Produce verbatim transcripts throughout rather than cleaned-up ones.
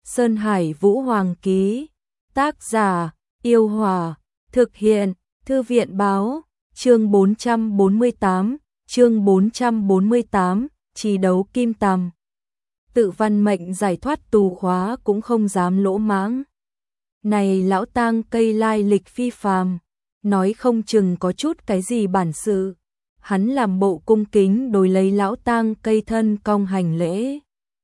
Sơn Hải Vũ Hoàng ký. Tác giả: Yêu Hòa. Thực hiện: Thư viện báo. Chương bốn trăm bốn mươi tám. Chương bốn trăm bốn mươi tám. Chi đấu kim tằm. Tự Văn Mệnh giải thoát tù khóa cũng không dám lỗ mãng. Này lão tang cây lai lịch phi phàm, nói không chừng có chút cái gì bản sự. Hắn làm bộ cung kính đối lấy lão tang cây thân cong hành lễ.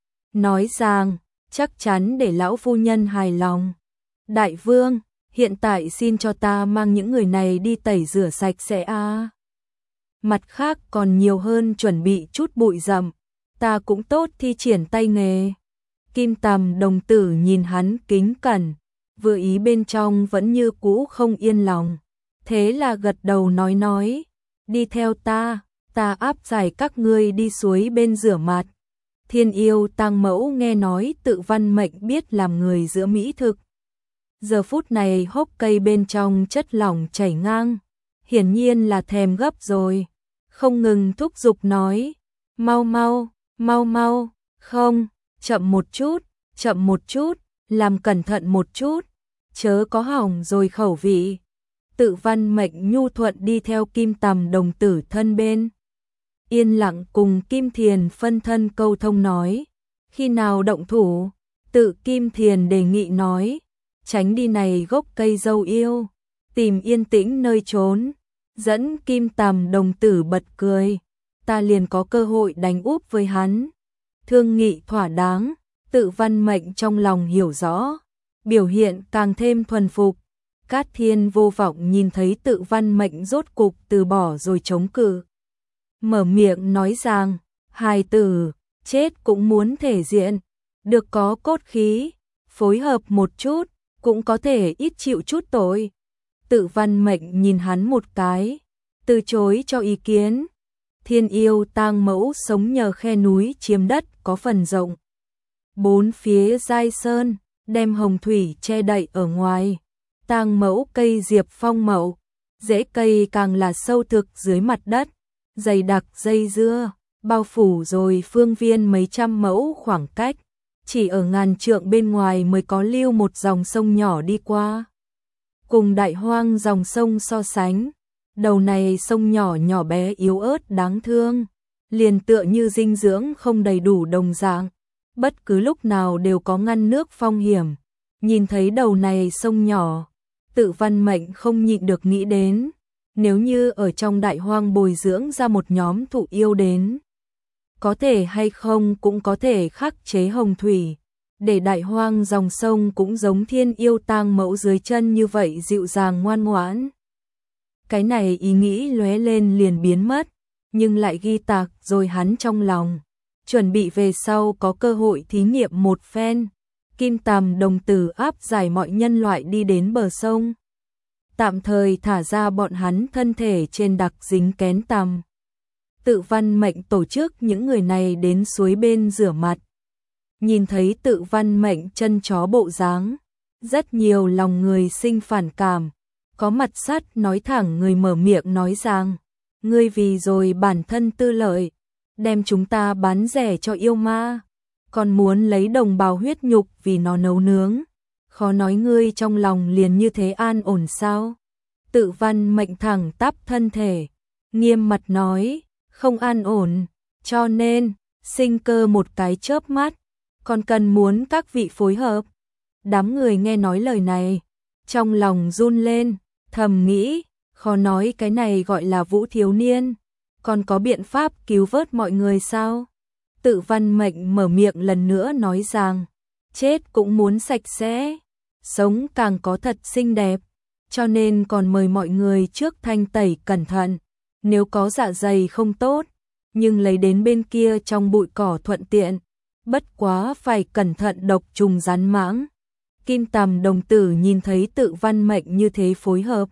Nói rằng, chắc chắn để lão phu nhân hài lòng. Đại vương, hiện tại xin cho ta mang những người này đi tẩy rửa sạch sẽ a. Mặt khác còn nhiều hơn chuẩn bị chút bụi rậm, ta cũng tốt thi triển tay nghề. Kim Tằm đồng tử nhìn hắn kính cẩn, vừa ý bên trong vẫn như cũ không yên lòng. Thế là gật đầu nói nói, đi theo ta, ta áp giải các ngươi đi suối bên rửa mặt. Thiên Yêu Tang Mẫu nghe nói Tự Văn Mệnh biết làm người giữa mỹ thực. Giờ phút này hốc cây bên trong chất lỏng chảy ngang, hiển nhiên là thèm gấp rồi, không ngừng thúc giục nói, mau mau, mau mau, không, chậm một chút, chậm một chút, làm cẩn thận một chút, chớ có hỏng rồi khẩu vị. Tự Văn Mệnh nhu thuận đi theo Kim Tằm đồng tử thân bên, yên lặng cùng Kim Thiền phân thân câu thông nói, khi nào động thủ. Tự Kim Thiền đề nghị nói, tránh đi này gốc cây dâu yêu, tìm yên tĩnh nơi trốn. Dẫn Kim Tằm đồng tử bật cười, ta liền có cơ hội đánh úp với hắn. Thương nghị thỏa đáng, Tự Văn Mệnh trong lòng hiểu rõ, biểu hiện càng thêm thuần phục. Cát Thiên Vô Vọng nhìn thấy Tự Văn Mệnh rốt cục từ bỏ rồi chống cự, mở miệng nói rằng, hài tử, chết cũng muốn thể diện, được có cốt khí, phối hợp một chút, cũng có thể ít chịu chút tội. Tự Văn Mệnh nhìn hắn một cái, từ chối cho ý kiến. Thiên Yêu Tang Mẫu sống nhờ khe núi chiếm đất có phần rộng, bốn phía dai sơn, đem hồng thủy che đậy ở ngoài. Tang Mẫu cây diệp phong mậu, rễ cây càng là sâu thực dưới mặt đất, dày đặc dây dưa, bao phủ rồi phương viên mấy trăm mẫu khoảng cách. Chỉ ở ngàn trượng bên ngoài mới có lưu một dòng sông nhỏ đi qua. Cùng đại hoang dòng sông so sánh, đầu này sông nhỏ nhỏ bé yếu ớt đáng thương, liền tựa như dinh dưỡng không đầy đủ đồng dạng, bất cứ lúc nào đều có ngăn nước phong hiểm. Nhìn thấy đầu này sông nhỏ, Tự Văn Mệnh không nhịn được nghĩ đến, nếu như ở trong đại hoang bồi dưỡng ra một nhóm thụ yêu đến, có thể hay không cũng có thể khắc chế hồng thủy, để đại hoang dòng sông cũng giống Thiên Yêu Tang Mẫu dưới chân như vậy dịu dàng ngoan ngoãn. Cái này ý nghĩ lóe lên liền biến mất, nhưng lại ghi tạc rồi hắn trong lòng, chuẩn bị về sau có cơ hội thí nghiệm một phen. Kim Tằm đồng tử áp giải mọi nhân loại đi đến bờ sông, tạm thời thả ra bọn hắn thân thể trên đặc dính kén tằm. Tự Văn Mệnh tổ chức những người này đến suối bên rửa mặt. Nhìn thấy Tự Văn Mệnh chân chó bộ dáng, rất nhiều lòng người sinh phản cảm, có mặt sắt nói thẳng người mở miệng nói rằng, ngươi vì rồi bản thân tư lợi, đem chúng ta bán rẻ cho yêu ma, còn muốn lấy đồng bào huyết nhục vì nó nấu nướng, khó nói ngươi trong lòng liền như thế an ổn sao? Tự Văn Mệnh thẳng tắp thân thể, nghiêm mặt nói, không an ổn, cho nên, sinh cơ một cái chớp mắt, còn cần muốn các vị phối hợp. Đám người nghe nói lời này, trong lòng run lên, thầm nghĩ, khó nói cái này gọi là Vũ thiếu niên, còn có biện pháp cứu vớt mọi người sao? Tự Văn Mệnh mở miệng lần nữa nói rằng, chết cũng muốn sạch sẽ, sống càng có thật xinh đẹp, cho nên còn mời mọi người trước thanh tẩy cẩn thận, nếu có dạ dày không tốt, nhưng lấy đến bên kia trong bụi cỏ thuận tiện, bất quá phải cẩn thận độc trùng rắn mãng. Kim Tằm đồng tử nhìn thấy Tự Văn Mệnh như thế phối hợp,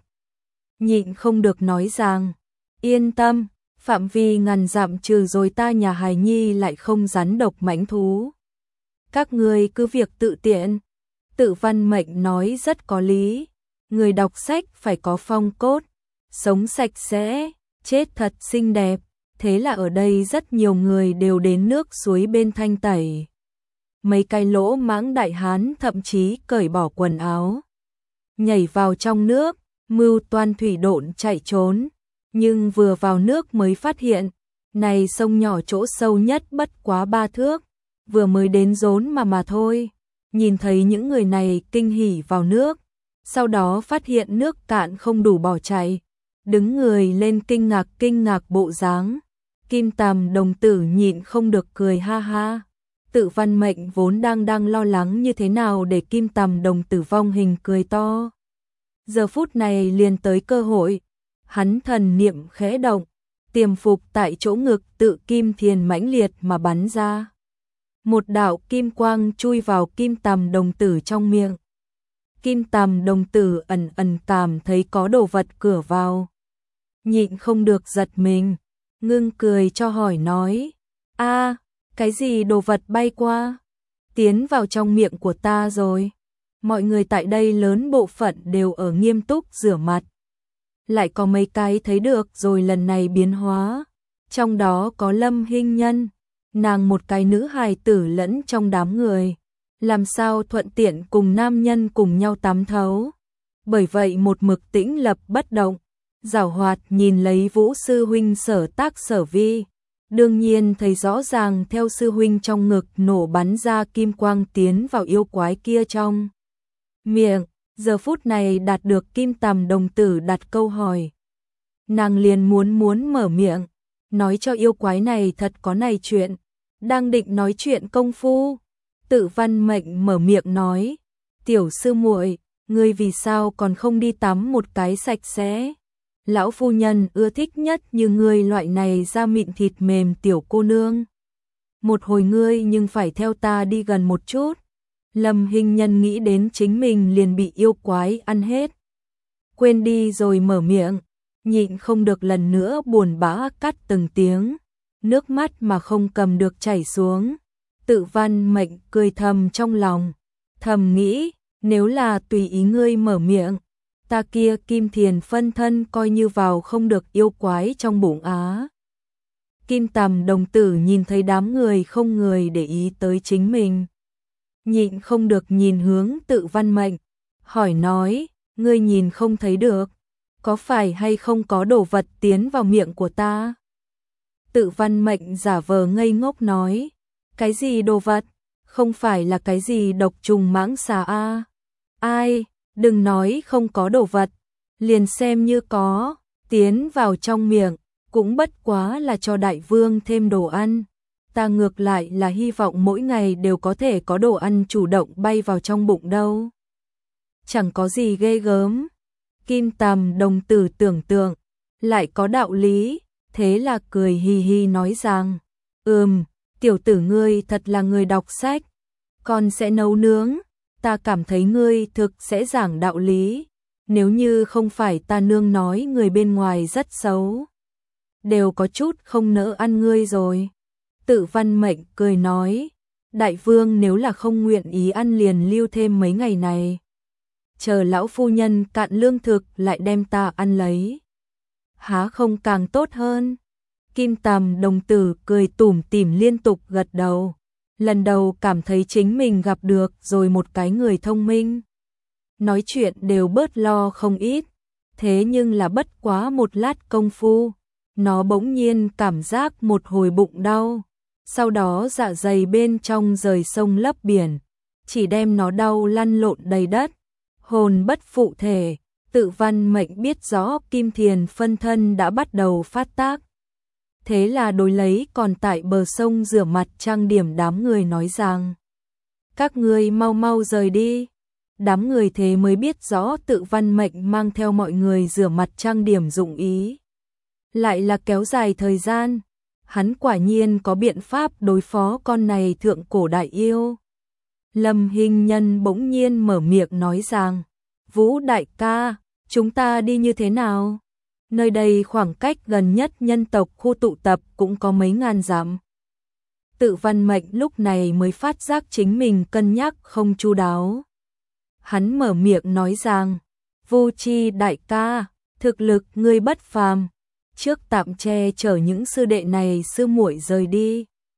nhịn không được nói rằng, yên tâm, phạm vi ngàn dặm trừ rồi ta nhà hài nhi lại không rắn độc mãnh thú. Các ngươi cứ việc tự tiện. Tự Văn Mệnh nói rất có lý, người đọc sách phải có phong cốt, sống sạch sẽ, chết thật xinh đẹp. Thế là ở đây rất nhiều người đều đến nước suối bên thanh tẩy. mấy cái lỗ mãng đại hán thậm chí cởi bỏ quần áo, nhảy vào trong nước, mưu toan thủy độn chạy trốn, nhưng vừa vào nước mới phát hiện, này sông nhỏ chỗ sâu nhất bất quá ba thước, vừa mới đến rốn mà mà thôi. Nhìn thấy những người này kinh hỉ vào nước, sau đó phát hiện nước cạn không đủ bỏ chạy, đứng người lên kinh ngạc kinh ngạc bộ dáng. Kim Tàm đồng tử nhịn không được cười ha ha. Tự Văn Mệnh vốn đang đang lo lắng như thế nào để Kim Tàm đồng tử vong hình cười to. Giờ phút này liền tới cơ hội, hắn thần niệm khẽ động, tiềm phục tại chỗ ngực tự kim thiền mãnh liệt mà bắn ra. Một đạo kim quang chui vào Kim Tàm đồng tử trong miệng. Kim Tàm đồng tử ẩn ẩn cảm thấy có đồ vật cửa vào. Nhịn không được giật mình, ngưng cười cho hỏi nói, a cái gì đồ vật bay qua, tiến vào trong miệng của ta rồi. Mọi người tại đây lớn bộ phận đều ở nghiêm túc rửa mặt. Lại có mấy cái thấy được rồi lần này biến hóa. Trong đó có Lâm Hinh Nhân, nàng một cái nữ hài tử lẫn trong đám người. Làm sao thuận tiện cùng nam nhân cùng nhau tắm thấu. Bởi vậy một mực tĩnh lập bất động, giảo hoạt nhìn lấy Vũ sư huynh sở tác sở vi. Đương nhiên thấy rõ ràng theo sư huynh trong ngực nổ bắn ra kim quang tiến vào yêu quái kia trong miệng. Giờ phút này đạt được Kim Tàm đồng tử đặt câu hỏi. Nàng liền muốn muốn mở miệng, nói cho yêu quái này thật có này chuyện. Đang định nói chuyện công phu, Tự Văn Mệnh mở miệng nói, tiểu sư muội, ngươi vì sao còn không đi tắm một cái sạch sẽ? Lão phu nhân ưa thích nhất như ngươi loại này da mịn thịt mềm tiểu cô nương. Một hồi ngươi nhưng phải theo ta đi gần một chút. Lâm Hinh Nhân nghĩ đến chính mình liền bị yêu quái ăn hết. Quên đi rồi mở miệng, nhịn không được lần nữa buồn bã cắt từng tiếng. Nước mắt mà không cầm được chảy xuống. Tự Văn Mệnh cười thầm trong lòng, thầm nghĩ, nếu là tùy ý ngươi mở miệng, ta kia Kim Thiền phân thân coi như vào không được yêu quái trong bụng á. Kim Tàm đồng tử nhìn thấy đám người không người để ý tới chính mình. Nhịn không được nhìn hướng Tự Văn Mệnh, hỏi nói, ngươi nhìn không thấy được, có phải hay không có đồ vật tiến vào miệng của ta? Tự Văn Mệnh giả vờ ngây ngốc nói, cái gì đồ vật, không phải là cái gì độc trùng mãng xà a? Ai, đừng nói không có đồ vật, liền xem như có, tiến vào trong miệng, cũng bất quá là cho đại vương thêm đồ ăn. Ta ngược lại là hy vọng mỗi ngày đều có thể có đồ ăn chủ động bay vào trong bụng đâu. Chẳng có gì ghê gớm. Kim Tàm đồng tử tưởng tượng, lại có đạo lý, thế là cười hi hi nói rằng, ừm, tiểu tử ngươi thật là người đọc sách, con sẽ nấu nướng, ta cảm thấy ngươi thực sẽ giảng đạo lý, nếu như không phải ta nương nói người bên ngoài rất xấu, đều có chút không nỡ ăn ngươi rồi. Tự Văn Mệnh cười nói, đại vương nếu là không nguyện ý ăn liền lưu thêm mấy ngày này. Chờ lão phu nhân cạn lương thực lại đem ta ăn lấy. Há không càng tốt hơn? Kim Tàm đồng tử cười tủm tỉm liên tục gật đầu. Lần đầu cảm thấy chính mình gặp được rồi một cái người thông minh. Nói chuyện đều bớt lo không ít. Thế nhưng là bất quá một lát công phu. Nó bỗng nhiên cảm giác một hồi bụng đau. Sau đó dạ dày bên trong rời sông lấp biển. Chỉ đem nó đau lăn lộn đầy đất. Hồn bất phụ thể. Tự Văn Mệnh biết rõ Kim Thiền phân thân đã bắt đầu phát tác. Thế là đối lấy còn tại bờ sông rửa mặt trang điểm đám người nói rằng, các ngươi mau mau rời đi. Đám người thế mới biết rõ Tự Văn Mệnh mang theo mọi người rửa mặt trang điểm dụng ý. Lại là kéo dài thời gian. Hắn quả nhiên có biện pháp đối phó con này thượng cổ đại yêu. Lâm Hinh Nhân bỗng nhiên mở miệng nói rằng, Vũ đại ca, chúng ta đi như thế nào? Nơi đây khoảng cách gần nhất nhân tộc khu tụ tập cũng có mấy ngàn dặm. Tự Văn Mệnh lúc này mới phát giác chính mình cân nhắc không chu đáo. Hắn mở miệng nói rằng, Vu Chi đại ca, thực lực ngươi bất phàm, trước tạm che chở những sư đệ này sư muội rời đi.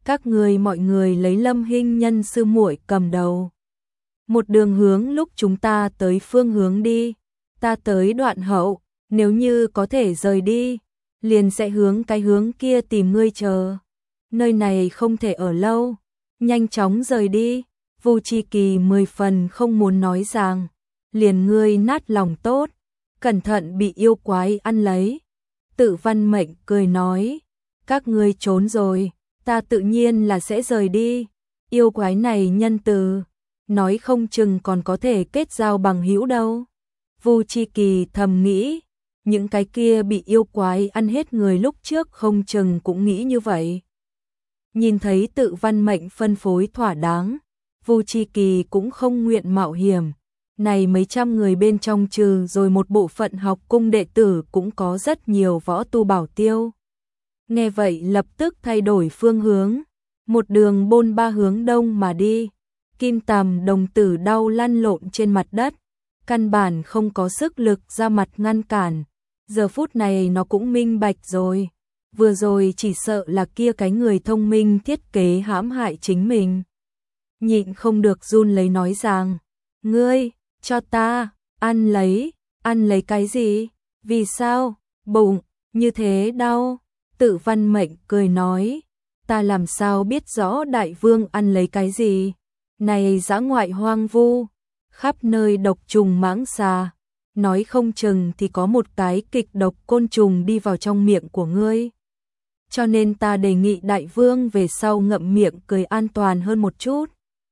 các người mọi người lấy Lâm Hinh Nhân sư muội cầm đầu. Một đường hướng lúc chúng ta tới phương hướng đi, ta tới đoạn hậu, nếu như có thể rời đi, liền sẽ hướng cái hướng kia tìm ngươi chờ. Nơi này không thể ở lâu, nhanh chóng rời đi. Vu Chi Kỳ mười phần không muốn nói rằng, liền ngươi nát lòng tốt, cẩn thận bị yêu quái ăn lấy. Tự Văn Mệnh cười nói, các ngươi trốn rồi, ta tự nhiên là sẽ rời đi. Yêu quái này nhân từ, nói không chừng còn có thể kết giao bằng hữu đâu. Vu Chi Kỳ thầm nghĩ, những cái kia bị yêu quái ăn hết người lúc trước không chừng cũng nghĩ như vậy. Nhìn thấy Tự Văn Mệnh phân phối thỏa đáng, Vu Chi Kỳ cũng không nguyện mạo hiểm. Này mấy trăm người bên trong trừ rồi một bộ phận học cung đệ tử cũng có rất nhiều võ tu bảo tiêu. Nghe vậy lập tức thay đổi phương hướng, một đường bôn ba hướng đông mà đi. Kim Tầm đồng tử đau lăn lộn trên mặt đất, căn bản không có sức lực ra mặt ngăn cản. Giờ phút này nó cũng minh bạch rồi, vừa rồi chỉ sợ là kia cái người thông minh thiết kế hãm hại chính mình. Nhịn không được run lấy nói rằng, ngươi, cho ta, ăn lấy, ăn lấy cái gì, vì sao, bụng, như thế đau. Tự Văn Mệnh cười nói, ta làm sao biết rõ đại vương ăn lấy cái gì, này dã ngoại hoang vu, khắp nơi độc trùng mãng xà, nói không chừng thì có một cái kịch độc côn trùng đi vào trong miệng của ngươi. Cho nên ta đề nghị đại vương về sau ngậm miệng cười an toàn hơn một chút.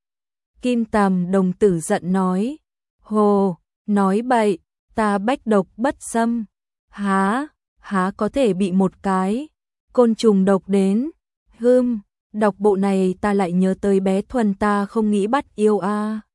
Kim Tầm đồng tử giận nói, hồ, nói bậy, ta bách độc bất xâm, há, há có thể bị một cái côn trùng độc đến, hưm, đọc bộ này ta lại nhớ tới bé Thuần ta không nghĩ bắt yêu a. À.